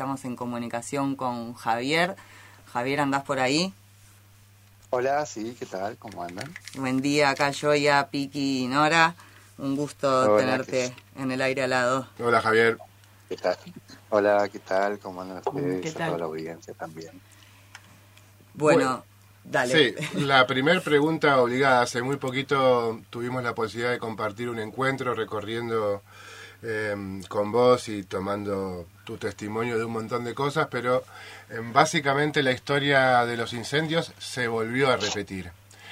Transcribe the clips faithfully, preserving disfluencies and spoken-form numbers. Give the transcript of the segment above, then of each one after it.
estamos en comunicación con Javier. Javier, ¿andás por ahí? Hola, sí, ¿qué tal? ¿Cómo andan? Buen día, acá Joya, Piki y Nora. Un gusto Hola, tenerte ¿qué... en el aire al lado. Hola, Javier. ¿Qué tal? Hola, ¿qué tal? ¿Cómo andan ustedes? ¿Qué tal? A toda la audiencia también. Bueno, bueno dale. Sí, la primera pregunta obligada. Hace muy poquito tuvimos la posibilidad de compartir un encuentro recorriendo eh, con vos y tomando tu testimonio de un montón de cosas, pero eh, básicamente la historia de los incendios se volvió a repetir.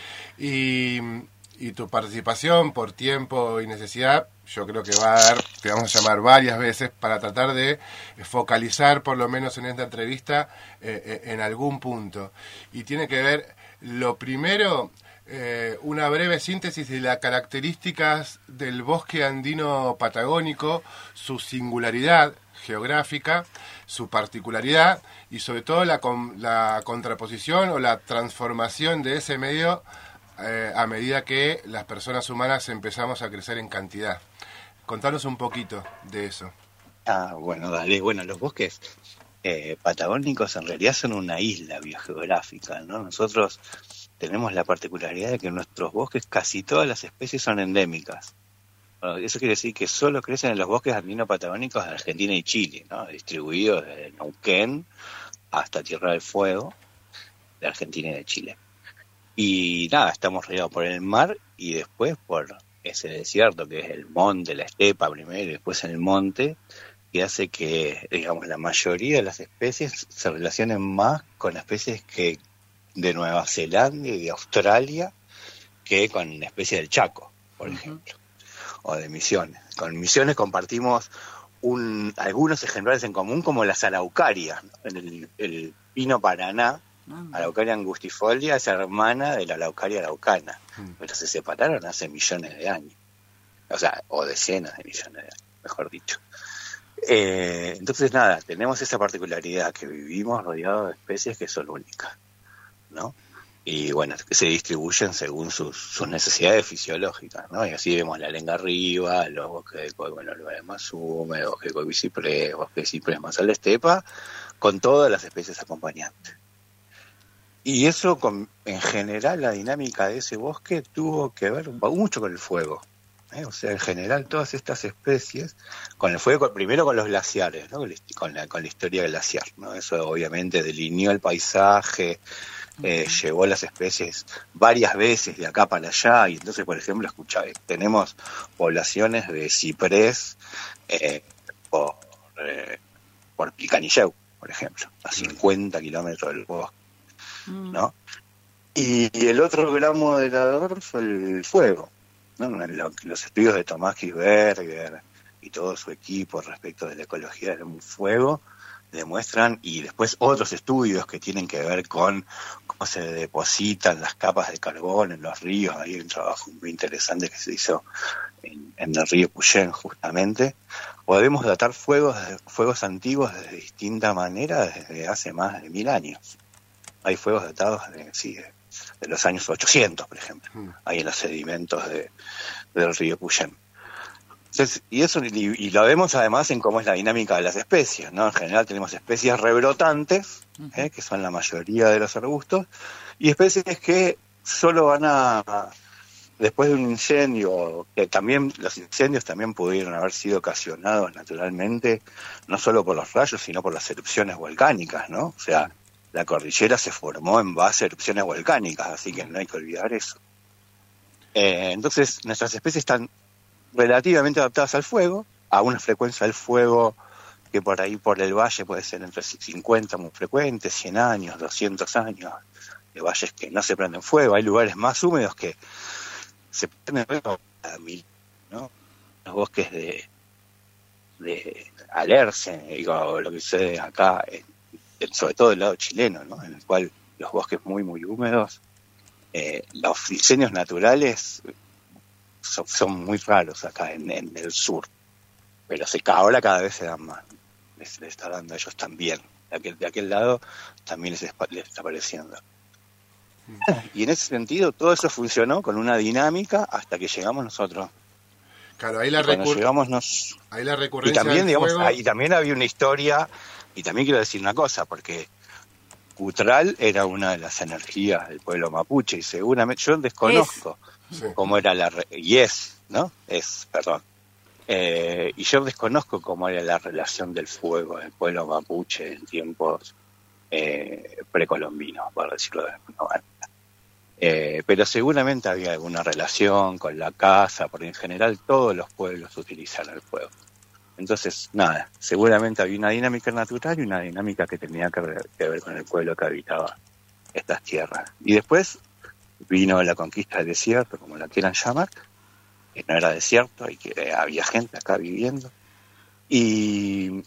Y, y tu participación por tiempo y necesidad, yo creo que va a dar, te vamos a llamar varias veces para tratar de focalizar, por lo menos en esta entrevista, eh, en algún punto. Y tiene que ver, lo primero, eh, una breve síntesis de las características del bosque andino patagónico, su singularidad geográfica, su particularidad y sobre todo la, la contraposición o la transformación de ese medio eh, a medida que las personas humanas empezamos a crecer en cantidad. Contanos un poquito de eso. Ah, bueno, dale. Bueno, los bosques eh, patagónicos en realidad son una isla biogeográfica, ¿no? Nosotros tenemos la particularidad de que en nuestros bosques casi todas las especies son endémicas. Bueno, eso quiere decir que solo crecen en los bosques andino-patagónicos de Argentina y Chile, ¿no? Distribuidos desde Neuquén hasta Tierra del Fuego, de Argentina y de Chile. Y nada, estamos rodeados por el mar y después por ese desierto que es el monte, la estepa primero y después el monte, que hace que, digamos, la mayoría de las especies se relacionen más con especies que de Nueva Zelanda y de Australia que con especies del Chaco, por uh-huh. ejemplo, o de Misiones. Con Misiones compartimos un, algunos ejemplares en común, como las araucarias, ¿no? el, el pino Paraná. Araucaria angustifolia es hermana de la Araucaria araucana, mm. pero se separaron hace millones de años, o sea, o decenas de millones de años, mejor dicho. Eh, entonces, nada, tenemos esa particularidad que vivimos rodeados de especies que son únicas, ¿no? Y bueno, que se distribuyen según sus, sus necesidades fisiológicas, ¿no? Y así vemos la lenga arriba, los bosques de coy, bueno, los lugares más húmedos, bosque de coy biciprés, bosque de ciprés más a la estepa, con todas las especies acompañantes. Y eso, con, en general, la dinámica de ese bosque tuvo que ver mucho con el fuego, ¿eh? O sea, en general, todas estas especies, con el fuego, primero con los glaciares, ¿no? Con la, con la historia glaciar, ¿no? Eso obviamente delineó el paisaje, eh, uh-huh. llevó las especies varias veces de acá para allá, y entonces, por ejemplo, escuchá, tenemos poblaciones de ciprés eh, por, eh, por Picanilleu, por ejemplo, a cincuenta kilómetros del bosque, ¿no? Y, y el otro gran moderador fue el fuego, ¿no? Los estudios de Tomás Gisberger y todo su equipo respecto de la ecología del fuego demuestran, y después otros estudios que tienen que ver con cómo se depositan las capas de carbón en los ríos. Hay un trabajo muy interesante que se hizo en, en el río Puyén, justamente. Podemos datar fuegos, fuegos antiguos de distinta manera desde hace más de mil años. Hay fuegos datados de, sí, de, de los años ochocientos, por ejemplo, mm. ahí en los sedimentos de, del río Puyén. Entonces, y eso y, y lo vemos además en cómo es la dinámica de las especies, ¿no? En general tenemos especies rebrotantes, uh-huh. ¿eh? que son la mayoría de los arbustos, y especies que solo van a, después de un incendio, que también los incendios también pudieron haber sido ocasionados naturalmente, no solo por los rayos, sino por las erupciones volcánicas, ¿no? O sea, la cordillera se formó en base a erupciones volcánicas, así que no hay que olvidar eso. Eh, entonces, nuestras especies están relativamente adaptadas al fuego, a una frecuencia del fuego que por ahí por el valle puede ser entre cincuenta muy frecuentes, cien años, doscientos años, de valles que no se prenden fuego. Hay lugares más húmedos que se prenden fuego a mil, ¿no? Los bosques de, de Alerce, digo, lo que sucede acá en, sobre todo del lado chileno, ¿no? En el cual los bosques muy, muy húmedos, eh, los incendios naturales son, son muy raros acá en, en el sur, pero se, ahora cada vez se dan más, les, les está dando a ellos también, de aquel, de aquel lado también les, les está apareciendo. Y en ese sentido todo eso funcionó con una dinámica hasta que llegamos nosotros. Claro, ahí la, recur- llegamos nos... ahí la recurrencia y también, del digamos, fuego... ahí también había una historia y también quiero decir una cosa, porque Cutral era una de las energías del pueblo mapuche, y seguramente, yo desconozco Sí. cómo era la... Re- y es, ¿no? Es, perdón. Eh, y yo desconozco cómo era la relación del fuego del pueblo mapuche en tiempos eh, precolombinos, por decirlo de alguna manera. Eh, pero seguramente había alguna relación con la caza, porque en general todos los pueblos utilizan el fuego. Entonces, nada, seguramente había una dinámica natural y una dinámica que tenía que ver, que ver con el pueblo que habitaba estas tierras. Y después vino la conquista del desierto, como la quieran llamar, que no era desierto y que había gente acá viviendo. Y,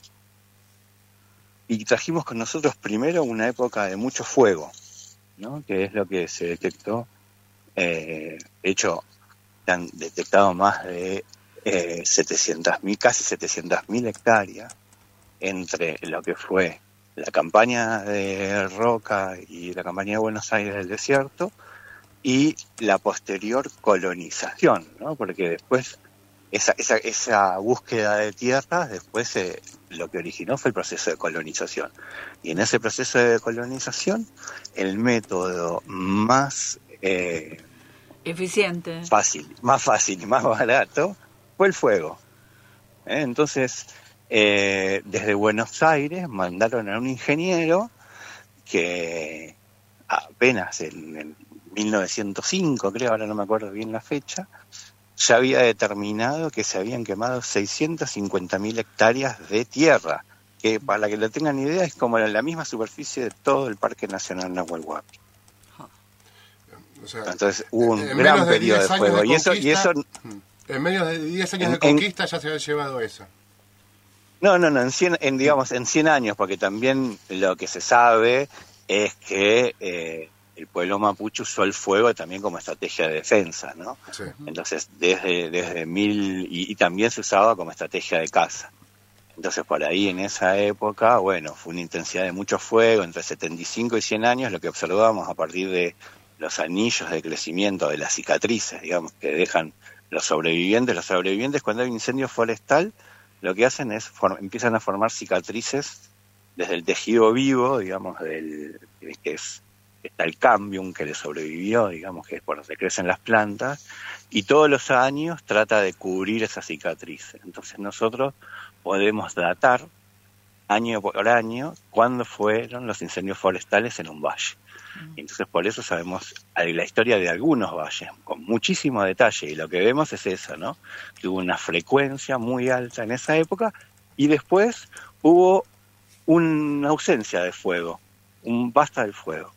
y trajimos con nosotros primero una época de mucho fuego, ¿no? Que es lo que se detectó. Eh, de hecho, se han detectado más de eh, setecientas mil, casi setecientas mil hectáreas entre lo que fue la campaña de Roca y la campaña de Buenos Aires del desierto y la posterior colonización, ¿no? Porque después esa, esa, esa búsqueda de tierras, después eh, lo que originó fue el proceso de colonización. Y en ese proceso de colonización, el método más eh, eficiente, fácil, más fácil y más barato fue el fuego. ¿Eh? Entonces, eh, desde Buenos Aires mandaron a un ingeniero que apenas en, en mil novecientos cinco, creo, ahora no me acuerdo bien la fecha, ya había determinado que se habían quemado seiscientas cincuenta mil hectáreas de tierra, que para que lo tengan idea es como la misma superficie de todo el Parque Nacional Nahuel Huapi. O sea, entonces hubo un en gran menos de periodo de diez años fuego de y eso y eso en menos de diez años en, de conquista ya se había llevado eso. No, no, no, en cien, en digamos en cien años, porque también lo que se sabe es que eh, el pueblo mapuche usó el fuego también como estrategia de defensa, ¿no? Sí. Entonces, desde desde mil y, y también se usaba como estrategia de caza. Entonces, por ahí en esa época, bueno, fue una intensidad de mucho fuego entre setenta y cinco y cien años, lo que observamos a partir de los anillos de crecimiento, de las cicatrices, digamos, que dejan los sobrevivientes. Los sobrevivientes, cuando hay un incendio forestal, lo que hacen es form- empiezan a formar cicatrices desde el tejido vivo, digamos, del que es está el cambium que le sobrevivió, digamos, que es por donde crecen las plantas, y todos los años trata de cubrir esas cicatrices. Entonces nosotros podemos datar año por año cuándo fueron los incendios forestales en un valle. Y entonces por eso sabemos la historia de algunos valles con muchísimo detalle, y lo que vemos es eso, ¿no? Que hubo una frecuencia muy alta en esa época y después hubo una ausencia de fuego, un basta del fuego.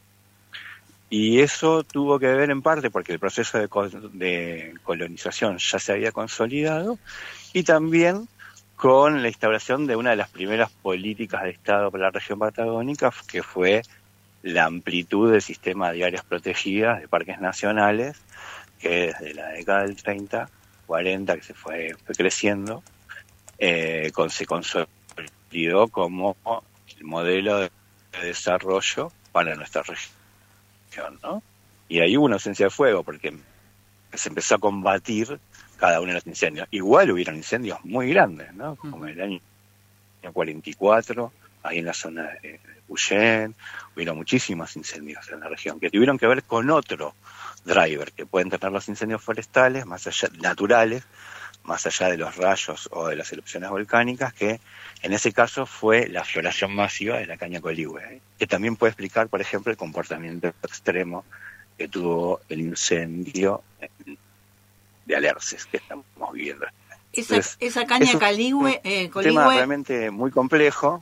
Y eso tuvo que ver en parte porque el proceso de, col- de colonización ya se había consolidado, y también con la instauración de una de las primeras políticas de Estado para la región patagónica, que fue la amplitud del sistema de áreas protegidas de parques nacionales, que desde la década del treinta, cuarenta, que se fue, fue creciendo, eh, con, se consolidó como el modelo de desarrollo para nuestra región, ¿no? Y ahí hubo una ausencia de fuego porque se empezó a combatir cada uno de los incendios. Igual hubieron incendios muy grandes, ¿no? Como el año cuarenta y cuatro, ahí en la zona de Puyén, hubieron muchísimos incendios en la región que tuvieron que ver con otro driver que pueden tener los incendios forestales, más allá naturales, más allá de los rayos o de las erupciones volcánicas, que en ese caso fue la floración masiva de la caña coligüe, ¿eh? Que también puede explicar, por ejemplo, el comportamiento extremo que tuvo el incendio de Alerces que estamos viviendo. Esa, Entonces, esa caña es caligüe, eh, un coligüe, tema realmente muy complejo.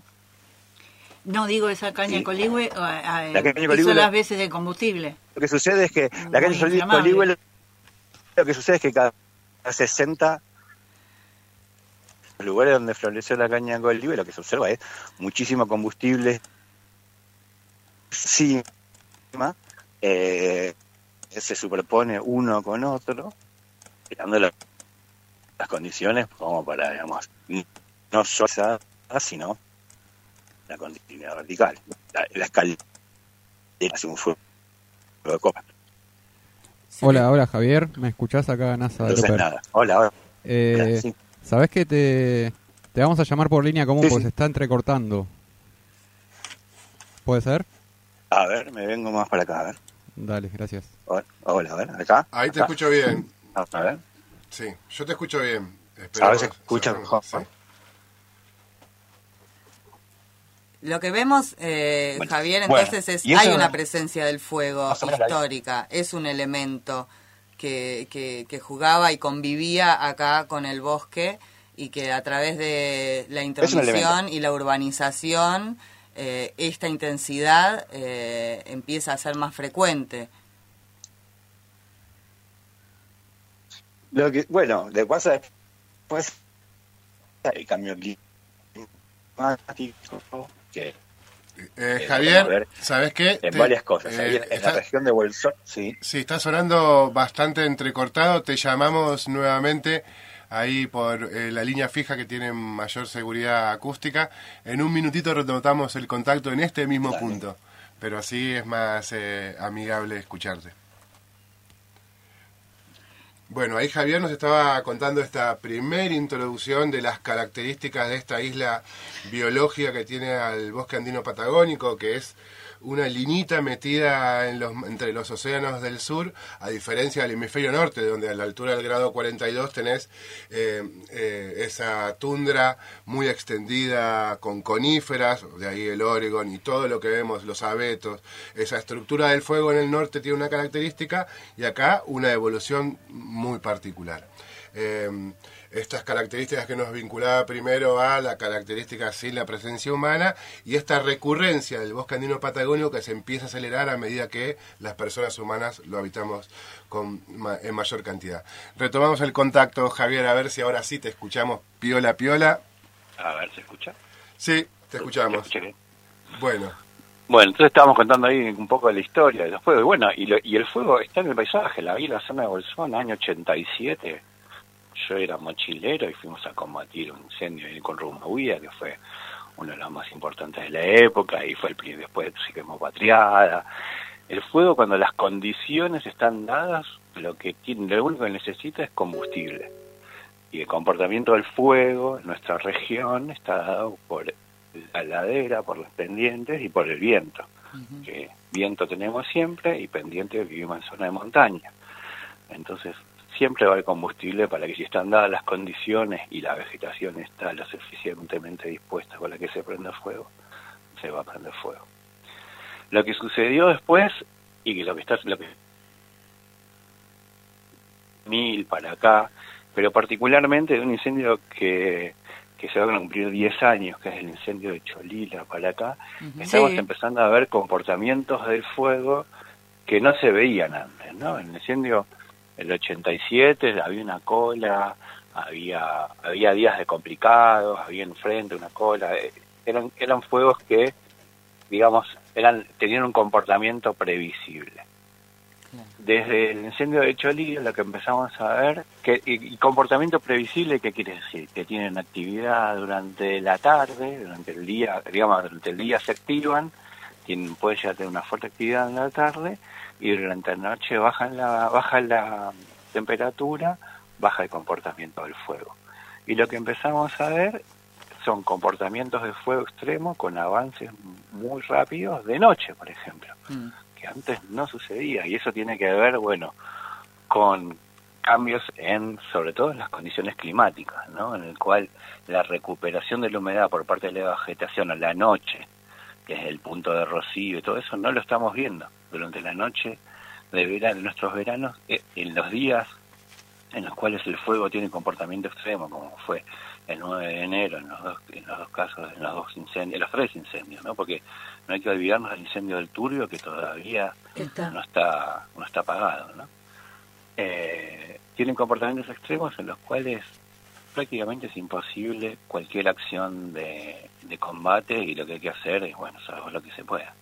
no digo esa caña Sí. coligüe, eh, eh, La caña hizo coligüe las lo- veces de combustible. Lo que sucede es que la Muy caña coli- inflamable. coligüe, lo- lo que sucede es que cada sesenta lugares donde floreció la caña coligüe, lo que se observa es muchísimo combustible encima, eh, se superpone uno con otro, creando la- las condiciones como para, digamos, no solo esa, sino la continuidad vertical. La, la escalera hace un fuego de copa. Hola, hola Javier, ¿me escuchás acá, NASA de Entonces, Loper? nada. Hola, hola. Eh, Sí. ¿Sabés que te, te vamos a llamar por línea común Sí, porque sí. se está entrecortando? ¿Puede ser? A ver, me vengo más para acá, a ver. Dale, gracias. Hola, hola, a ver, acá. Ahí te acá. escucho bien. A ver. Sí, yo te escucho bien. A Esperemos ver, se escucha cerrarnos, mejor. sí. Lo que vemos, eh, Bueno, Javier, bueno, entonces es y eso hay es una una- presencia del fuego Más o menos la- histórica, es un elemento que, que, que jugaba y convivía acá con el bosque y que a través de la intromisión elemento. y la urbanización, eh, esta intensidad eh, empieza a ser más frecuente. Lo que, bueno, lo que pasa después el cambio climático, que Eh, Eh, Javier, a ver, ¿sabes qué? en Te- varias cosas. eh, Ahí en, en está- la región de Bolsón, sí. Sí, está sonando bastante entrecortado. Te llamamos nuevamente ahí por eh, la línea fija que tiene mayor seguridad acústica. En un minutito retomamos el contacto en este mismo Dale. punto, pero así es más eh, amigable escucharte. Bueno, ahí Javier nos estaba contando esta primera introducción de las características de esta isla biológica que tiene al bosque andino patagónico, que es una linita metida en los, entre los océanos del sur, a diferencia del hemisferio norte, donde a la altura del grado cuarenta y dos tenés eh, eh, esa tundra muy extendida con coníferas, de ahí el Oregon y todo lo que vemos, los abetos. Esa estructura del fuego en el norte tiene una característica y acá una evolución muy particular. Eh, estas características que nos vinculaba primero a la característica sin la presencia humana y esta recurrencia del bosque andino patagónico que se empieza a acelerar a medida que las personas humanas lo habitamos con, ma- en mayor cantidad. Retomamos el contacto, Javier, a ver si ahora sí te escuchamos piola piola. A ver, ¿se escucha? Sí, te escuchamos. ¿Se escucha bien? Bueno, Bueno, entonces estábamos contando ahí un poco de la historia de los fuegos. Y bueno, y, lo- y el fuego está en el paisaje. La vi en la zona de Bolsón, año ochenta y siete. Yo era mochilero y fuimos a combatir un incendio ahí con Rumahuía, que fue uno de los más importantes de la época, y fue el primer, después sí que hemos patriada. El fuego, cuando las condiciones están dadas, lo que tiene, lo único que necesita es combustible. Y el comportamiento del fuego en nuestra región está dado por la ladera, por las pendientes y por el viento. Ujú. Que viento tenemos siempre y pendientes vivimos en zona de montaña. Entonces, siempre va a haber combustible para que si están dadas las condiciones y la vegetación está lo suficientemente dispuesta con la que se prende fuego, se va a prender fuego. Lo que sucedió después, y que lo que está, lo que mil para acá, pero particularmente de un incendio que, que se va a cumplir diez años, que es el incendio de Cholila para acá, Ujú. estamos Sí. empezando a ver comportamientos del fuego que no se veían antes, ¿no? En el incendio del ochenta y siete había una cola, había había días de complicados, había enfrente una cola, eh, eran eran fuegos que, digamos, eran tenían un comportamiento previsible. Claro. Desde el incendio de Cholila lo que empezamos a ver, que y, y comportamiento previsible, ¿qué quiere decir? Que tienen actividad durante la tarde, durante el día, digamos, durante el día se activan, tienen, puede ya tener una fuerte actividad en la tarde, y durante la noche baja la, baja la temperatura, baja el comportamiento del fuego. Y lo que empezamos a ver son comportamientos de fuego extremo con avances muy rápidos de noche, por ejemplo, Mm. que antes no sucedía, y eso tiene que ver, bueno, con cambios en, sobre todo en las condiciones climáticas, ¿no? En el cual la recuperación de la humedad por parte de la vegetación a la noche, que es el punto de rocío y todo eso, no lo estamos viendo. Durante la noche de verano, en nuestros veranos, eh, en los días en los cuales el fuego tiene comportamiento extremo, como fue el nueve de enero, en los dos, en los dos casos, en los dos incendios, en los tres incendios, ¿no? Porque no hay que olvidarnos del incendio del Turbio, que todavía Está. no está no está apagado, ¿no? Eh, tienen comportamientos extremos en los cuales prácticamente es imposible cualquier acción de, de combate, y lo que hay que hacer es, bueno, salvar lo que se pueda.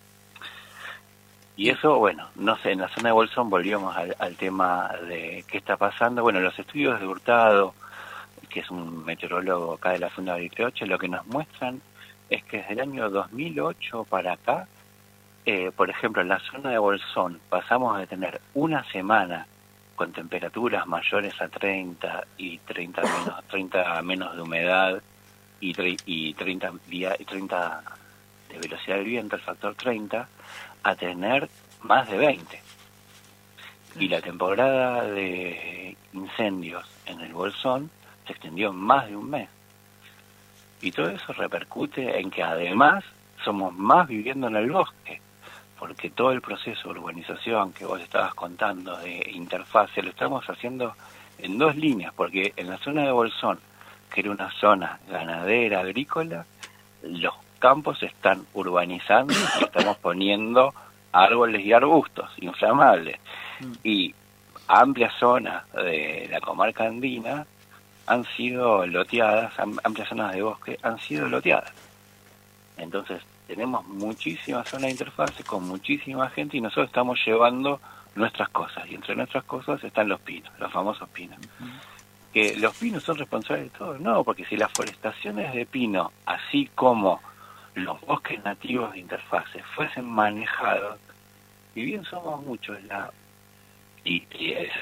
Y eso, bueno, no sé, en la zona de Bolsón volvíamos al, al tema de qué está pasando. Bueno, los estudios de Hurtado, que es un meteorólogo acá de la Funda Bariloche, lo que nos muestran es que desde el año dos mil ocho para acá, eh, por ejemplo, en la zona de Bolsón pasamos de tener una semana con temperaturas mayores a treinta y treinta menos, treinta menos de humedad y, tre- y treinta, día, y treinta de velocidad del viento, el factor treinta, a tener más de veinte. Y la temporada de incendios en el Bolsón se extendió en más de un mes. Y todo eso repercute en que además somos más viviendo en el bosque, porque todo el proceso de urbanización que vos estabas contando de interfase lo estamos haciendo en dos líneas, porque en la zona de Bolsón, que era una zona ganadera, agrícola, los campos se están urbanizando y estamos poniendo árboles y arbustos inflamables. Y amplias zonas de la comarca andina han sido loteadas, amplias zonas de bosque han sido loteadas. Entonces tenemos muchísimas zonas de interfase con muchísima gente y nosotros estamos llevando nuestras cosas. Y entre nuestras cosas están los pinos, los famosos pinos. Uh-huh. ¿Que los pinos son responsables de todo? No, porque si las forestaciones de pino, así como los bosques nativos de interfase, fuesen manejados, y bien somos muchos, la y, y es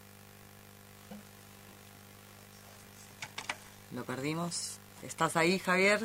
Lo perdimos. ¿Estás ahí, Javier?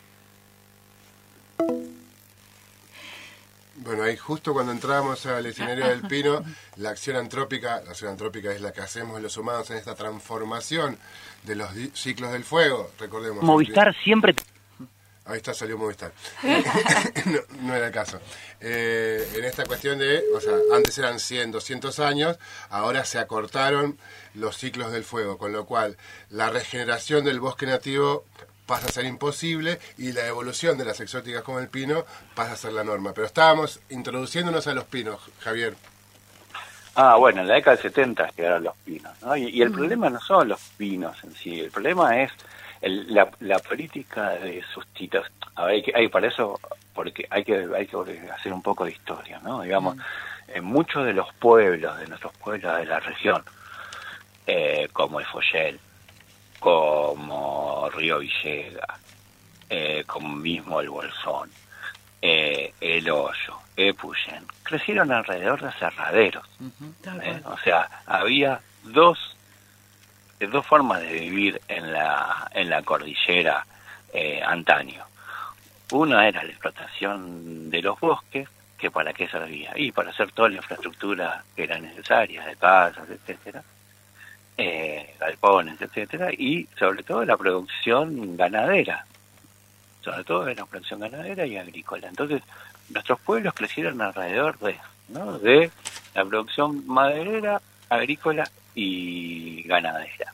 Bueno, ahí justo cuando entramos al escenario del pino, la acción antrópica, la acción antrópica es la que hacemos los humanos en esta transformación de los di- ciclos del fuego, recordemos. Movistar siempre... Ahí está, salió Movistar. no, no era el caso. Eh, en esta cuestión de, o sea, antes eran cien, doscientos años, ahora se acortaron los ciclos del fuego, con lo cual la regeneración del bosque nativo pasa a ser imposible y la evolución de las exóticas como el pino pasa a ser la norma. Pero estábamos introduciéndonos a los pinos, Javier. Ah, bueno, en la década del setenta llegaron los pinos, ¿no? Y, y el mm. problema no son los pinos en sí, el problema es el, la, la política de sustitución. A ver, hay que, hay para eso, porque hay que hay que hacer un poco de historia, ¿no? Digamos, mm. en muchos de los pueblos, de nuestros pueblos de la región, eh, como el Follel, como Río Villegas, eh, como mismo el Bolsón, eh, el Hoyo, Epuyén, crecieron alrededor de aserraderos. Uh-huh. ¿eh? O sea, había dos dos formas de vivir en la en la cordillera eh, antaño. Una era la explotación de los bosques, que para qué servía, y para hacer toda la infraestructura que era necesaria, de casas, etcétera, eh, galpones, etcétera, y sobre todo la producción ganadera, sobre todo la producción ganadera y agrícola. Entonces, nuestros pueblos crecieron alrededor de, ¿no? de la producción maderera, agrícola y ganadera.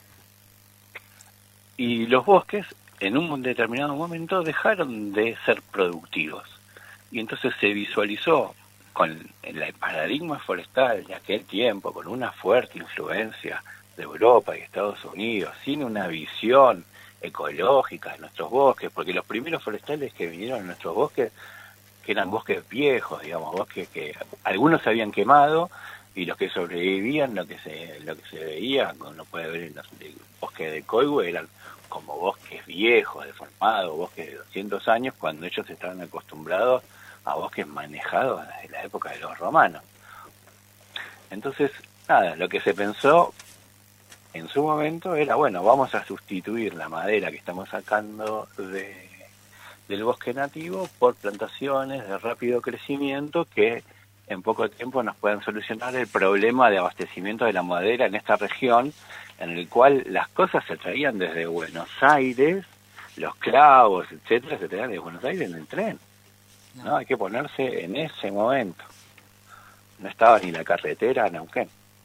Y los bosques, en un determinado momento, dejaron de ser productivos. Y entonces se visualizó con el paradigma forestal de aquel tiempo, con una fuerte influencia de Europa y Estados Unidos, sin una visión ecológica de nuestros bosques, porque los primeros forestales que vinieron a nuestros bosques, que eran bosques viejos, digamos, bosques que algunos se habían quemado, y los que sobrevivían, lo que se lo que se veía, como uno puede ver en los el bosque de Coihue, eran como bosques viejos, deformados, bosques de doscientos años, cuando ellos estaban acostumbrados a bosques manejados desde la época de los romanos. Entonces, nada, lo que se pensó en su momento era, bueno, vamos a sustituir la madera que estamos sacando de, del bosque nativo por plantaciones de rápido crecimiento que en poco tiempo nos puedan solucionar el problema de abastecimiento de la madera en esta región, en el cual las cosas se traían desde Buenos Aires, los clavos, etcétera, se traían desde Buenos Aires en el tren. No, hay que ponerse en ese momento. No estaba ni la carretera a Neuquén.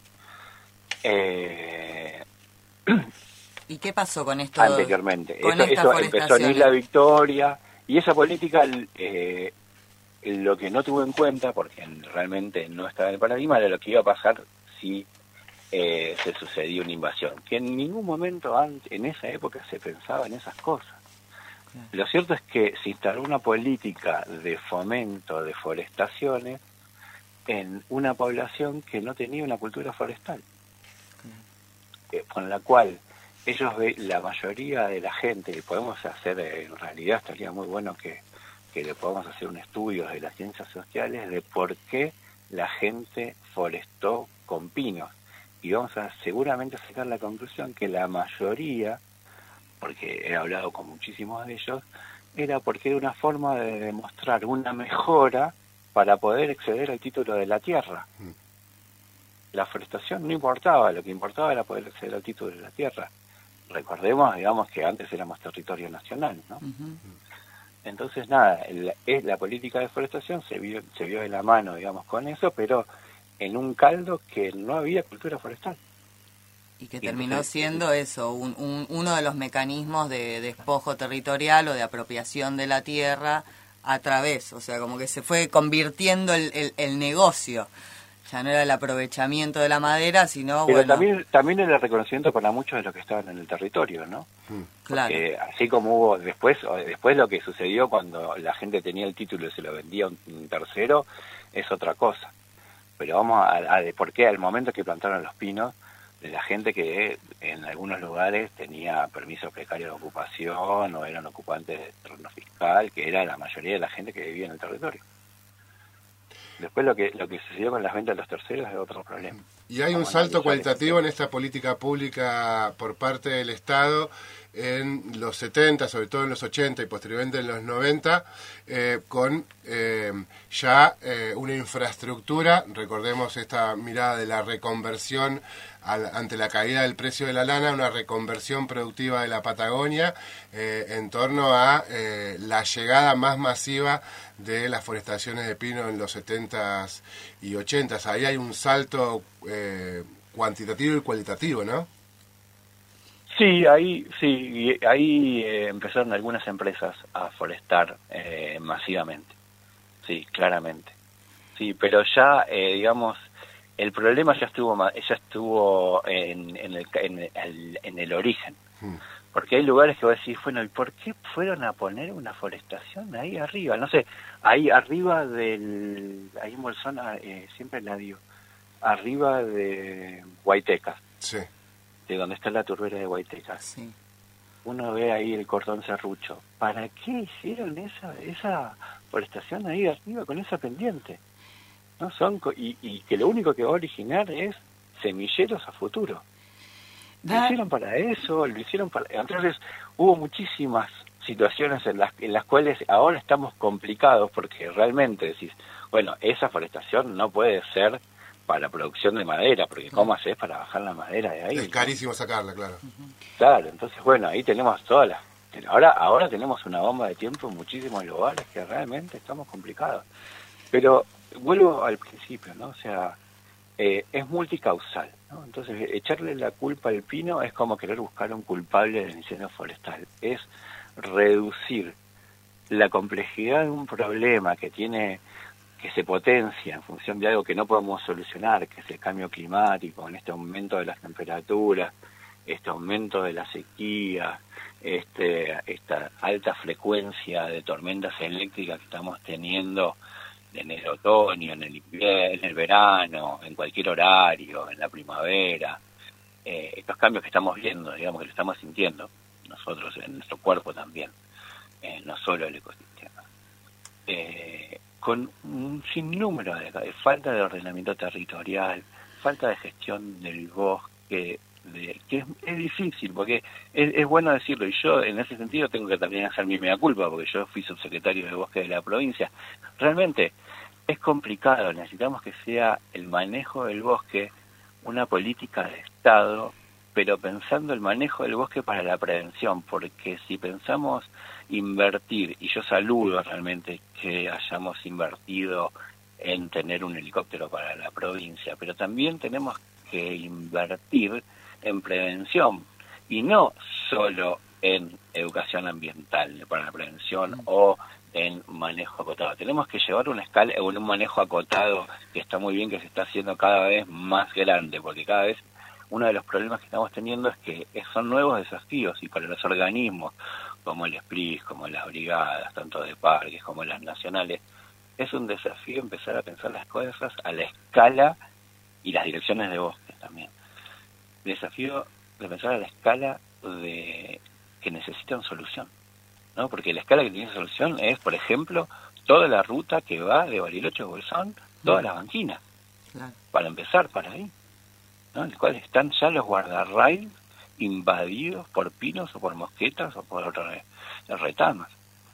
Eh... ¿Y qué pasó con esto? Anteriormente. Con eso, eso empezó en Isla Victoria, y esa política, eh, lo que no tuvo en cuenta, porque realmente no estaba en el paradigma, era lo que iba a pasar si eh, se sucedía una invasión. Que en ningún momento antes, en esa época se pensaba en esas cosas. Lo cierto es que se instaló una política de fomento de forestaciones en una población que no tenía una cultura forestal, eh, con la cual ellos, la mayoría de la gente, podemos hacer, en realidad estaría muy bueno que, que le podamos hacer un estudio de las ciencias sociales de por qué la gente forestó con pinos, y vamos a seguramente sacar la conclusión que la mayoría, porque he hablado con muchísimos de ellos, era porque era una forma de demostrar una mejora para poder acceder al título de la tierra. Mm. La forestación no importaba, lo que importaba era poder acceder al título de la tierra. Recordemos, digamos, que antes éramos territorio nacional, ¿no? Uh-huh. Entonces, nada, el, es la política de forestación se vio, se vio de la mano, digamos, con eso, pero en un caldo que no había cultura forestal. Y que terminó siendo eso, un, un, uno de los mecanismos de despojo territorial o de apropiación de la tierra a través, o sea, como que se fue convirtiendo el, el, el negocio. Ya no era el aprovechamiento de la madera, sino, Pero bueno... también, también era el reconocimiento para muchos de los que estaban en el territorio, ¿no? Mm, claro. Porque así como hubo después, después lo que sucedió cuando la gente tenía el título y se lo vendía a un tercero, es otra cosa. Pero vamos a, a de por qué al momento que plantaron los pinos, de la gente que en algunos lugares tenía permiso precario de ocupación o eran ocupantes de terreno fiscal, que era la mayoría de la gente que vivía en el territorio. Después lo que lo que sucedió con las ventas de los terceros es otro problema. Y hay un salto cualitativo en esta política pública por parte del Estado en los setenta, sobre todo en los ochenta y posteriormente en los noventa, eh, con eh, ya eh, una infraestructura, recordemos esta mirada de la reconversión al, ante la caída del precio de la lana, una reconversión productiva de la Patagonia eh, en torno a eh, la llegada más masiva de las forestaciones de pino en los setentas y ochentas. Ahí hay un salto eh, cuantitativo y cualitativo, ¿no? Sí, ahí sí, ahí eh, empezaron algunas empresas a forestar eh, masivamente, sí, claramente, sí, pero ya, eh, digamos, el problema ya estuvo, ya estuvo en, en, el, en, el, en el origen, mm. porque hay lugares que vos decís, bueno, ¿y por qué fueron a poner una forestación ahí arriba? No sé, ahí arriba del, ahí en Bolsona, eh, siempre la digo, arriba de Huaytecas. Sí. De donde está la turbera de Huaytecas. Sí. Uno ve ahí el cordón serrucho. ¿Para qué hicieron esa esa forestación ahí arriba con esa pendiente? No son y, y que lo único que va a originar es semilleros a futuro. Lo hicieron para eso, lo hicieron para... Entonces hubo muchísimas situaciones en las en las cuales ahora estamos complicados porque realmente decís, bueno, esa forestación no puede ser para producción de madera, porque ¿cómo haces para bajar la madera de ahí? Es carísimo sacarla, claro. Claro, entonces bueno, ahí tenemos todas las... Ahora, ahora tenemos una bomba de tiempo en muchísimos lugares que realmente estamos complicados. Pero vuelvo al principio, ¿no? O sea, eh, es multicausal, ¿no? Entonces echarle la culpa al pino es como querer buscar un culpable del incendio forestal. Es reducir la complejidad de un problema que tiene... que se potencia en función de algo que no podemos solucionar, que es el cambio climático, en este aumento de las temperaturas, este aumento de la sequía, este, esta alta frecuencia de tormentas eléctricas que estamos teniendo en el otoño, en el invierno, en el verano, en cualquier horario, en la primavera, eh, estos cambios que estamos viendo, digamos que lo estamos sintiendo nosotros en nuestro cuerpo también, eh, no solo el ecosistema. Eh, con un sinnúmero de, de falta de ordenamiento territorial, falta de gestión del bosque, de, que es, es difícil, porque es, es bueno decirlo, y yo en ese sentido tengo que también hacer mi mea culpa, porque yo fui subsecretario de bosque de la provincia. Realmente es complicado, necesitamos que sea el manejo del bosque una política de Estado, pero pensando el manejo del bosque para la prevención, porque si pensamos invertir, y yo saludo realmente que hayamos invertido en tener un helicóptero para la provincia, pero también tenemos que invertir en prevención, y no solo en educación ambiental para la prevención mm. o en manejo acotado. Tenemos que llevar una escala, un manejo acotado que está muy bien, que se está haciendo cada vez más grande, porque cada vez uno de los problemas que estamos teniendo es que son nuevos desafíos, y para los organismos como el S P R I S, como las brigadas, tanto de parques como las nacionales, es un desafío empezar a pensar las cosas a la escala, y las direcciones de bosques también, desafío de pensar a la escala de que necesitan solución, ¿no? Porque la escala que tiene solución es, por ejemplo, toda la ruta que va de Bariloche a Bolsón, todas las banquinas, claro. Para empezar, para ahí, ¿no? En el cual están ya los guardarrails invadidos por pinos o por mosquetas o por otras retamas.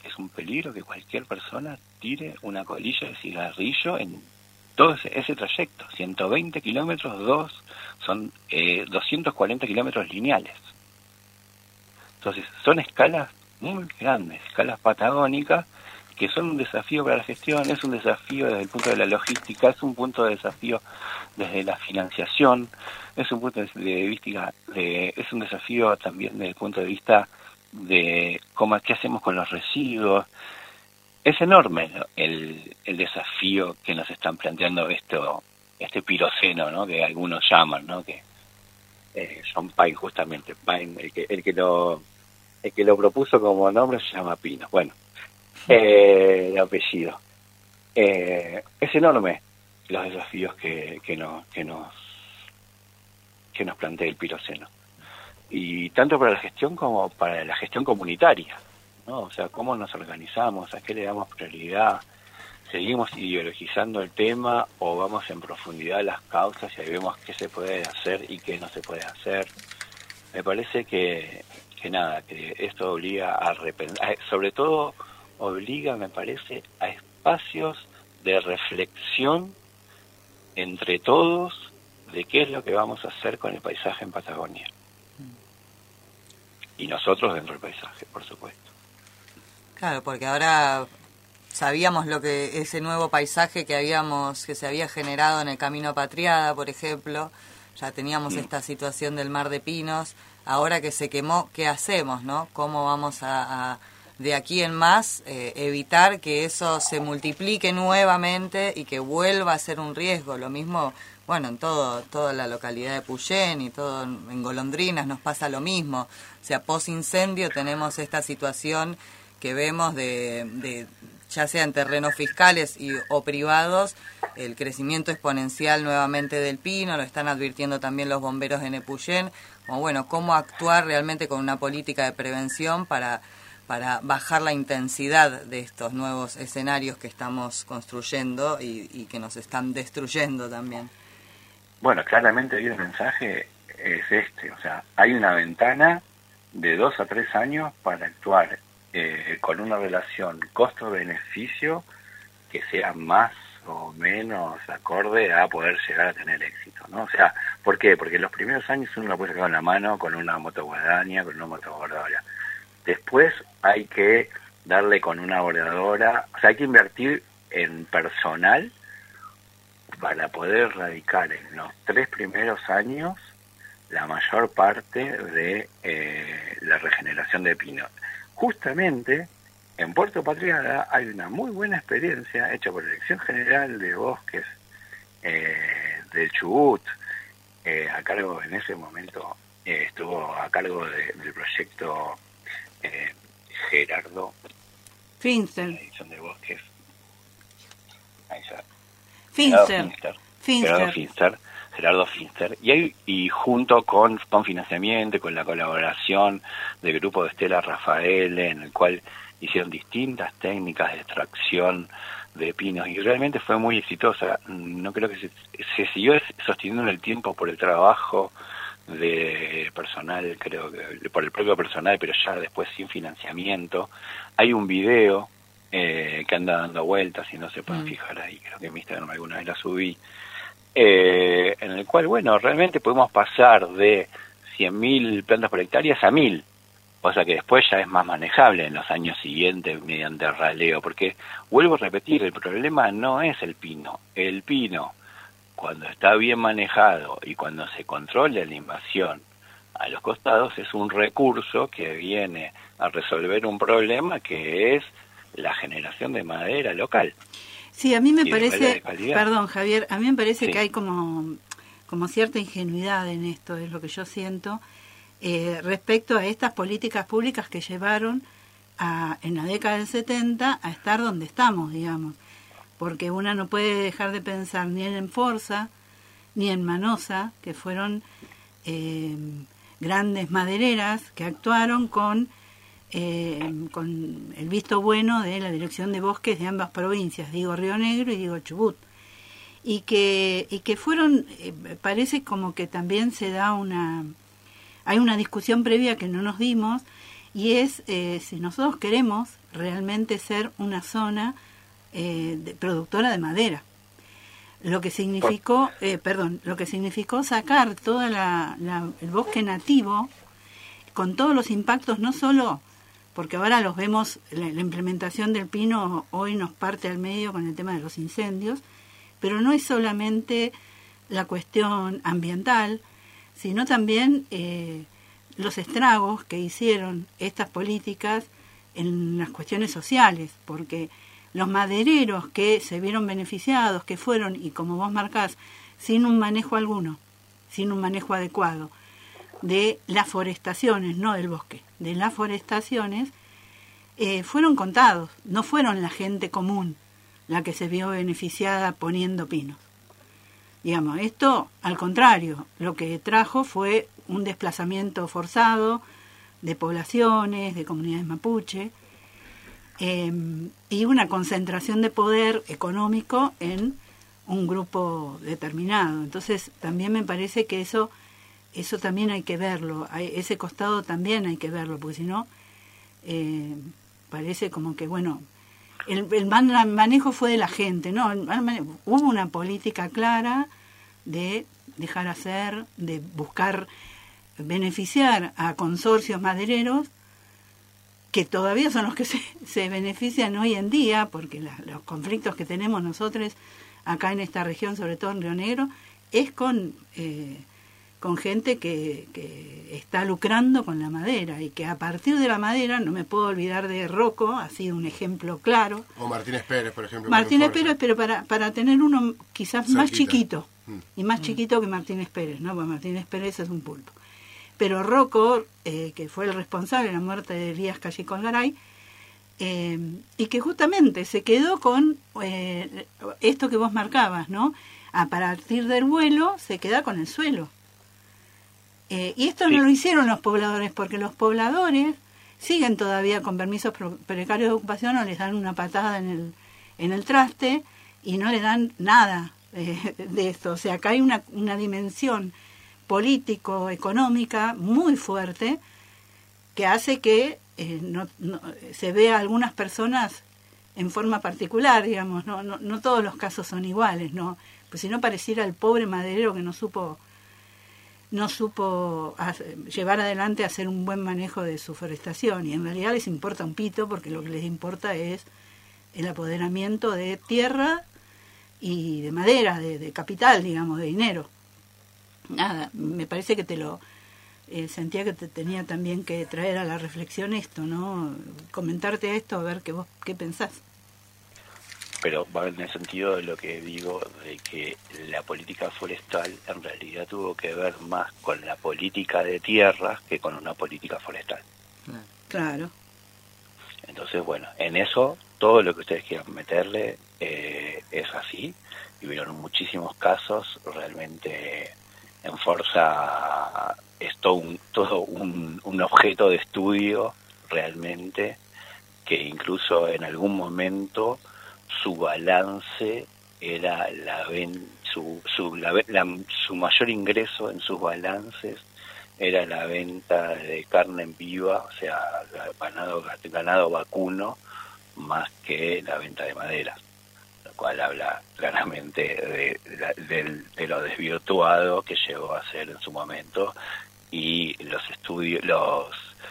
es un peligro que cualquier persona tire una colilla de cigarrillo en todo ese, ese trayecto. ciento veinte kilómetros, dos, son eh, doscientos cuarenta kilómetros lineales. Entonces, son escalas muy grandes, escalas patagónicas, que son un desafío para la gestión, es un desafío desde el punto de la logística, es un punto de desafío desde la financiación, es un punto de vista, de, es un desafío también desde el punto de vista de cómo qué hacemos con los residuos. Es enorme, ¿no?, el, el desafío que nos están planteando esto, este piroceno, ¿no?, que algunos llaman, ¿no?, que eh, John Pine, justamente, Pine, el que, el que lo el que lo propuso como nombre se llama Pino. Bueno, eh, el apellido. Eh, es enorme los desafíos que, que, no, que nos que nos plantea el piroceno. Y tanto para la gestión como para la gestión comunitaria, ¿no? O sea, cómo nos organizamos, a qué le damos prioridad, seguimos ideologizando el tema o vamos en profundidad a las causas y ahí vemos qué se puede hacer y qué no se puede hacer. Me parece que, que nada, que esto obliga a repensar, sobre todo obliga, me parece, a espacios de reflexión entre todos de qué es lo que vamos a hacer con el paisaje en Patagonia. Y nosotros dentro del paisaje, por supuesto. Claro, porque ahora sabíamos lo que ese nuevo paisaje que habíamos que se había generado en el Camino a Patriada, por ejemplo, ya teníamos mm. esta situación del Mar de Pinos, ahora que se quemó, ¿qué hacemos, no? ¿Cómo vamos a, a de aquí en más eh, evitar que eso se multiplique nuevamente y que vuelva a ser un riesgo? Lo mismo, bueno, en todo toda la localidad de Puyén y todo en Golondrinas nos pasa lo mismo. O sea, post incendio tenemos esta situación que vemos de, de ya sea en terrenos fiscales y o privados, el crecimiento exponencial nuevamente del pino, lo están advirtiendo también los bomberos en Epuyén, como bueno, cómo actuar realmente con una política de prevención para para bajar la intensidad de estos nuevos escenarios que estamos construyendo y, y que nos están destruyendo también. Bueno, claramente el mensaje es este, o sea, hay una ventana de dos a tres años para actuar eh, con una relación costo-beneficio que sea más o menos acorde a poder llegar a tener éxito, ¿no? O sea, ¿por qué? Porque en los primeros años uno lo puede sacar en la mano con una motoguadaña, con una motobordadora. Después hay que darle con una bordadora, o sea, hay que invertir en personal para poder erradicar en los tres primeros años la mayor parte de eh, la regeneración de pino. Justamente en Puerto Patriada hay una muy buena experiencia hecha por la Dirección General de Bosques eh, del Chubut, eh, a cargo, en ese momento eh, estuvo a cargo de, del proyecto eh, Gerardo Finster. La Dirección de Bosques. Ahí está. Finster. Finster. Finster. Gerardo Finster. Gerardo Finster. Y, hay, y junto con, con financiamiento, con la colaboración del grupo de Estela Rafael, en el cual hicieron distintas técnicas de extracción de pinos y realmente fue muy exitosa. No creo que se, se siguió sosteniendo en el tiempo por el trabajo de personal, creo que por el propio personal, pero ya después sin financiamiento. Hay un video eh, que anda dando vueltas, si no se pueden mm. fijar ahí, creo que en mi Instagram alguna vez la subí, eh, en el cual, bueno, realmente podemos pasar de cien mil plantas por hectárea a mil. O sea que después ya es más manejable en los años siguientes mediante raleo, porque vuelvo a repetir, el problema no es el pino. El pino, cuando está bien manejado y cuando se controla la invasión a los costados, es un recurso que viene a resolver un problema que es la generación de madera local. Sí, a mí me parece, perdón Javier, a mí me parece sí. que hay como, como cierta ingenuidad en esto, es lo que yo siento. Eh, respecto a estas políticas públicas que llevaron a, en la década del setenta a estar donde estamos, digamos, porque una no puede dejar de pensar ni en Forza ni en Manosa, que fueron eh, grandes madereras que actuaron con, eh, con el visto bueno de la Dirección de Bosques de ambas provincias, digo Río Negro y digo Chubut, y que, y que fueron, eh, parece como que también se da una... Hay una discusión previa que no nos dimos y es eh, si nosotros queremos realmente ser una zona eh, de, productora de madera. Lo que significó, eh, perdón, lo que significó sacar todo la, la, el bosque nativo con todos los impactos, no solo porque ahora los vemos, la, la implementación del pino hoy nos parte al medio con el tema de los incendios, pero no es solamente la cuestión ambiental, sino también eh, los estragos que hicieron estas políticas en las cuestiones sociales, porque los madereros que se vieron beneficiados, que fueron, y como vos marcás, sin un manejo alguno, sin un manejo adecuado, de las forestaciones, no del bosque, de las forestaciones, eh, fueron contados, no fueron la gente común la que se vio beneficiada poniendo pinos. Digamos, esto, al contrario, lo que trajo fue un desplazamiento forzado de poblaciones, de comunidades mapuche, eh, y una concentración de poder económico en un grupo determinado. Entonces, también me parece que eso eso también hay que verlo, ese costado también hay que verlo, porque si no, eh, parece como que, bueno, el, el manejo fue de la gente, ¿no? Hubo una política clara de dejar hacer, de buscar beneficiar a consorcios madereros, que todavía son los que se, se benefician hoy en día, porque la, los conflictos que tenemos nosotros acá en esta región, sobre todo en Río Negro, es con... Eh, con gente que, que está lucrando con la madera y que a partir de la madera, no me puedo olvidar de Rocco, ha sido un ejemplo claro. O Martínez Pérez, por ejemplo. Martínez Pérez, pero para, para tener uno quizás cerquita, más chiquito, mm. y más mm. chiquito que Martínez Pérez, ¿no? Porque Martínez Pérez es un pulpo. Pero Rocco, eh, que fue el responsable de la muerte de Elías Callicol Garay, eh, y que justamente se quedó con eh, esto que vos marcabas, ¿no? A partir del vuelo se queda con el suelo. Eh, y esto sí. no lo hicieron los pobladores, porque los pobladores siguen todavía con permisos precarios de ocupación, o les dan una patada en el, en el traste y no le dan nada eh, de esto. O sea, acá hay una, una dimensión político-económica muy fuerte que hace que eh, no, no, se vea a algunas personas en forma particular, digamos, no, no, no todos los casos son iguales, ¿no? Pues si no pareciera el pobre maderero que no supo no supo hacer, llevar adelante, hacer un buen manejo de su forestación, y en realidad les importa un pito, porque lo que les importa es el apoderamiento de tierra y de madera, de, de capital, digamos, de dinero. Nada, me parece que te lo eh, sentía que te tenía también que traer a la reflexión esto, ¿no? Comentarte esto, a ver qué vos qué pensás. Pero va en el sentido de lo que digo, de que la política forestal en realidad tuvo que ver más con la política de tierras que con una política forestal. Claro. Entonces, bueno, en eso todo lo que ustedes quieran meterle eh, es así, y vieron muchísimos casos realmente en Forza, es todo un, todo un, un objeto de estudio realmente, que incluso en algún momento su balance era la ven, su su la, la, su mayor ingreso en sus balances era la venta de carne en viva, o sea, ganado ganado vacuno, más que la venta de madera, lo cual habla claramente de, de, de, de lo desvirtuado que llegó a ser en su momento, y los estudios, los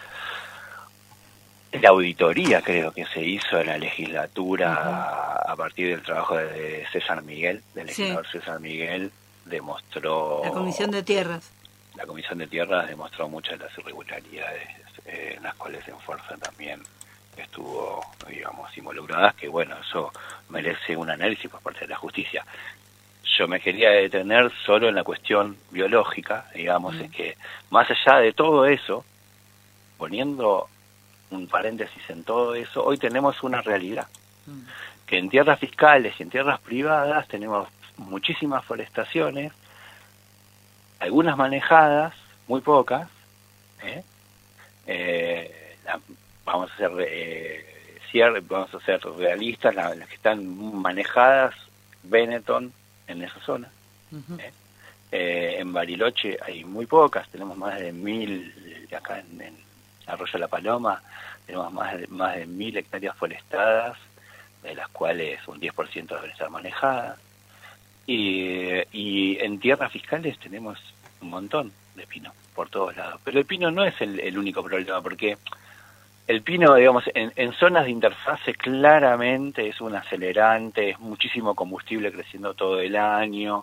la auditoría creo que se hizo en la legislatura uh-huh. a partir del trabajo de César Miguel, del legislador sí. César Miguel, demostró... La Comisión de Tierras. La Comisión de Tierras demostró muchas de las irregularidades eh, en las cuales en Fuerza también estuvo, digamos, involucradas, que bueno, eso merece un análisis por parte de la justicia. Yo me quería detener solo en la cuestión biológica, digamos, uh-huh. es que más allá de todo eso, poniendo un paréntesis en todo eso, hoy tenemos una realidad, mm. que en tierras fiscales y en tierras privadas tenemos muchísimas forestaciones, algunas manejadas, muy pocas, ¿eh? Eh, la, vamos a ser eh, cier, vamos a ser realistas, la, las que están manejadas, Benetton en esa zona, uh-huh. ¿eh? Eh, en Bariloche hay muy pocas, tenemos más de mil acá en, en Arroyo La Paloma, tenemos más de, más de mil hectáreas forestadas, de las cuales un diez por ciento deben estar manejadas. Y, y en tierras fiscales tenemos un montón de pino por todos lados. Pero el pino no es el, el único problema, porque el pino, digamos, en, en zonas de interfase claramente es un acelerante, es muchísimo combustible creciendo todo el año,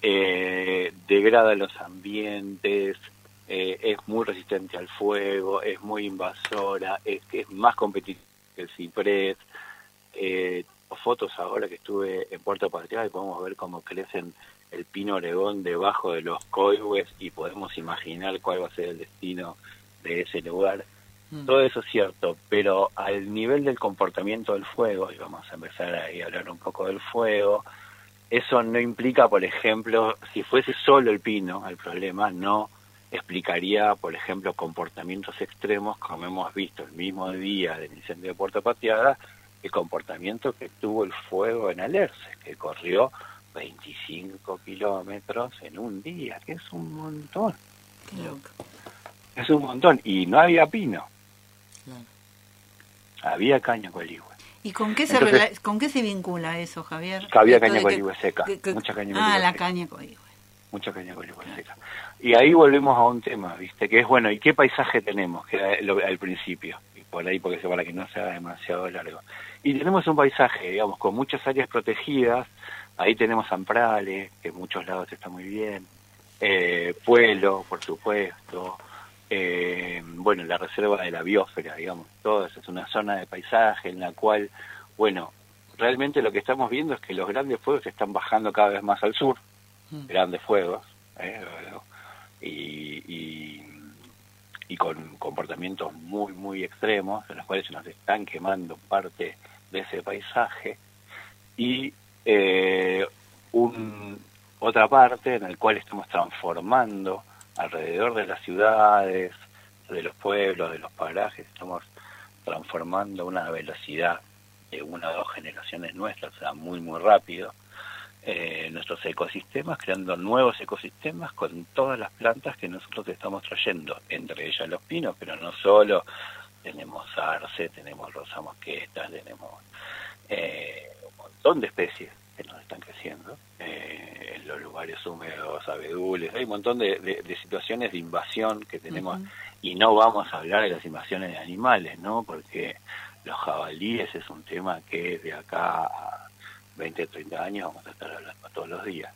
eh, degrada los ambientes, eh, es muy resistente al fuego, es muy invasora, es, es más competitiva que el ciprés. Eh, fotos ahora que estuve en Puerto Patriada y podemos ver cómo crecen el pino oregón debajo de los coihues y podemos imaginar cuál va a ser el destino de ese lugar. Mm. Todo eso es cierto, pero al nivel del comportamiento del fuego, y vamos a empezar ahí a hablar un poco del fuego, eso no implica, por ejemplo, si fuese solo el pino el problema, no explicaría, por ejemplo, comportamientos extremos como hemos visto el mismo día del incendio de Puerto Patriada, el comportamiento que tuvo el fuego en Alerce, que corrió veinticinco kilómetros en un día, que es un montón. Qué loco. Es un montón, y no había pino. Claro. Había caña coligüe. ¿Y con qué, se Entonces, con qué se vincula eso, Javier? Que había caña coligüe seca, que, que, mucha caña Ah, coligüe la seca. caña coligüe. Mucha caña coligüe seca. Y ahí volvemos a un tema, ¿viste? Que es, bueno, ¿y qué paisaje tenemos? Que era lo, al principio, y por ahí, porque para que no sea demasiado largo. Y tenemos un paisaje, digamos, con muchas áreas protegidas. Ahí tenemos Amprale, que en muchos lados está muy bien. Eh, Pueblo, por supuesto. Eh, bueno, la reserva de la biosfera, digamos. Todo eso es una zona de paisaje en la cual, bueno, realmente lo que estamos viendo es que los grandes fuegos se están bajando cada vez más al sur. Mm. Grandes fuegos. Eh, y, y, y con comportamientos muy, muy extremos, en los cuales se nos están quemando parte de ese paisaje, y eh, un, otra parte en la cual estamos transformando alrededor de las ciudades, de los pueblos, de los parajes, estamos transformando a una velocidad de una o dos generaciones nuestras, o sea, muy, muy rápido, eh, nuestros ecosistemas, creando nuevos ecosistemas con todas las plantas que nosotros estamos trayendo, entre ellas los pinos, pero no solo. Tenemos arce, tenemos rosa mosqueta, tenemos eh, un montón de especies que nos están creciendo eh, en los lugares húmedos, abedules, hay un montón de, de, de situaciones de invasión que tenemos. Uh-huh. Y no vamos a hablar de las invasiones de animales, ¿no? Porque los jabalíes es un tema que de acá a veinte, treinta años vamos a estar hablando todos los días.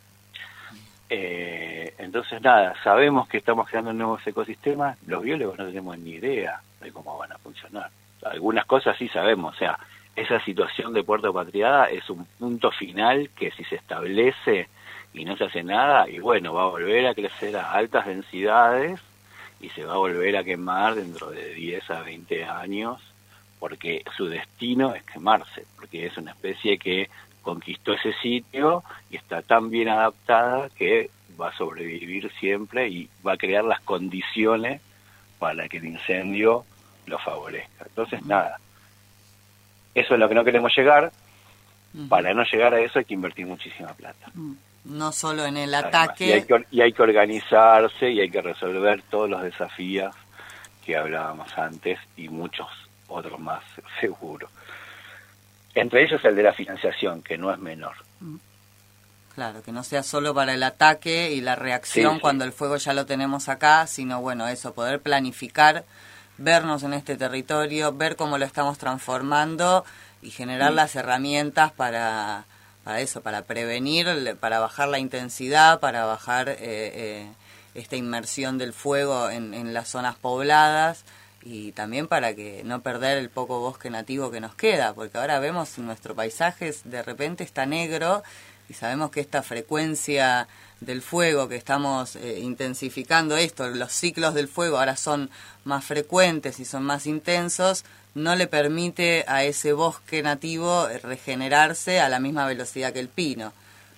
Eh, entonces, nada, sabemos que estamos creando nuevos ecosistemas, los biólogos no tenemos ni idea de cómo van a funcionar. Algunas cosas sí sabemos, o sea, esa situación de Puerto Patriada es un punto final que si se establece y no se hace nada, y bueno, va a volver a crecer a altas densidades y se va a volver a quemar dentro de diez a veinte años, porque su destino es quemarse, porque es una especie que conquistó ese sitio y está tan bien adaptada que va a sobrevivir siempre y va a crear las condiciones para que el incendio lo favorezca. Entonces, nada, eso es lo que no queremos llegar. Para no llegar a eso hay que invertir muchísima plata. No solo en el Además, ataque. Y hay, que, y hay que organizarse y hay que resolver todos los desafíos que hablábamos antes y muchos otros más, seguro. Entre ellos el de la financiación, que no es menor. Claro, que no sea solo para el ataque y la reacción sí, cuando sí. el fuego ya lo tenemos acá, sino, bueno, eso, poder planificar, vernos en este territorio, ver cómo lo estamos transformando y generar sí. las herramientas para, para eso, para prevenir, para bajar la intensidad, para bajar eh, eh, esta inmersión del fuego en, en las zonas pobladas, y también para que no perder el poco bosque nativo que nos queda, porque ahora vemos nuestro paisaje de repente está negro y sabemos que esta frecuencia del fuego que estamos eh, intensificando esto, los ciclos del fuego ahora son más frecuentes y son más intensos, no le permite a ese bosque nativo regenerarse a la misma velocidad que el pino.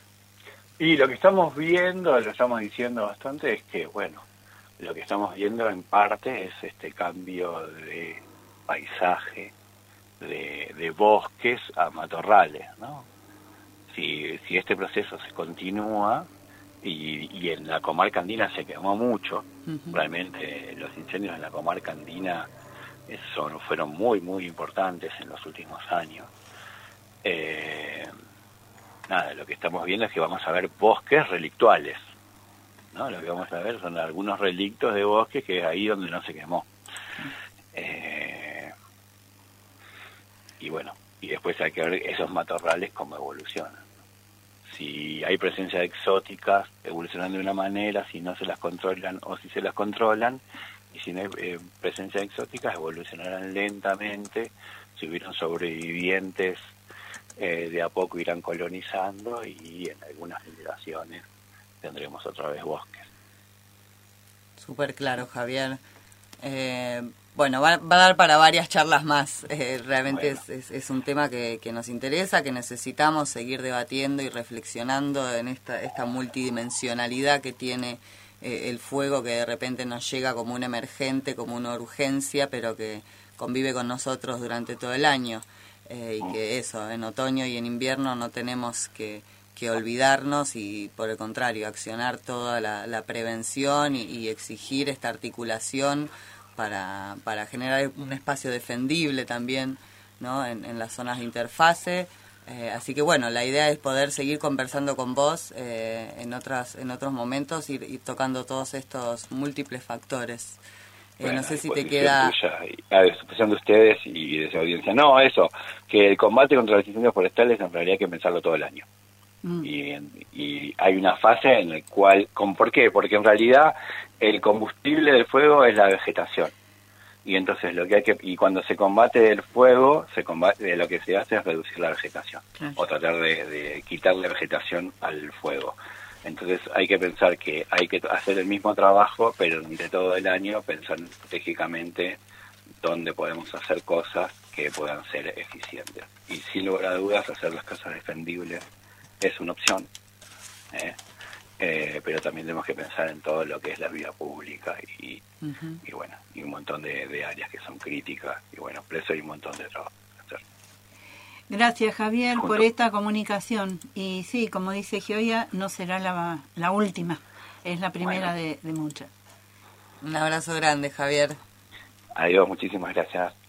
Y lo que estamos viendo, lo estamos diciendo bastante, es que, bueno, lo que estamos viendo en parte es este cambio de paisaje, de, de bosques a matorrales, ¿no? Si, si este proceso se continúa, y, y en la comarca andina se quemó mucho, uh-huh. realmente los incendios en la comarca andina son, fueron muy, muy importantes en los últimos años. Eh, nada, lo que estamos viendo es que vamos a ver bosques relictuales, ¿no? Lo que vamos a ver son algunos relictos de bosques que es ahí donde no se quemó. Eh, y bueno, y después hay que ver esos matorrales cómo evolucionan. Si hay presencia exóticas, evolucionan de una manera, si no se las controlan o si se las controlan, y si no hay eh, presencia exótica, evolucionarán lentamente. Si hubieran sobrevivientes, eh, de a poco irán colonizando y en algunas generaciones tendremos otra vez bosques. Súper claro, Javier. Eh, bueno, va, va a dar para varias charlas más. Eh, realmente bueno. es, es, es un tema que, que nos interesa, que necesitamos seguir debatiendo y reflexionando en esta, esta multidimensionalidad que tiene eh, el fuego, que de repente nos llega como un emergente, como una urgencia, pero que convive con nosotros durante todo el año. Eh, y que eso, en otoño y en invierno no tenemos que, que olvidarnos y, por el contrario, accionar toda la, la prevención y, y exigir esta articulación para, para generar un espacio defendible también, ¿no? en, en las zonas de interfase. Eh, así que bueno, la idea es poder seguir conversando con vos eh, en otras en otros momentos y ir, ir tocando todos estos múltiples factores. Eh, bueno, no sé si te queda... A disposición de ustedes y de su audiencia. No, eso, que el combate contra los incendios forestales en realidad hay que pensarlo todo el año. Mm. Y, y hay una fase en la cual... ¿con, ¿Por qué? Porque en realidad el combustible del fuego es la vegetación. Y entonces lo que hay que... Y cuando se combate el fuego, se combate, lo que se hace es reducir la vegetación. Claro. O tratar de, de quitarle vegetación al fuego. Entonces hay que pensar que hay que hacer el mismo trabajo, pero durante todo el año pensar estratégicamente dónde podemos hacer cosas que puedan ser eficientes. Y sin lugar a dudas, hacer las cosas defendibles es una opción, ¿eh? Eh, pero también tenemos que pensar en todo lo que es la vida pública y, uh-huh. y bueno, y un montón de, de áreas que son críticas, y bueno, por eso hay un montón de trabajo que hacer. Gracias, Javier, Junto. por esta comunicación. Y sí, como dice Gioia, no será la, la última, es la primera bueno. de, de muchas. Un abrazo grande, Javier. Adiós, muchísimas gracias.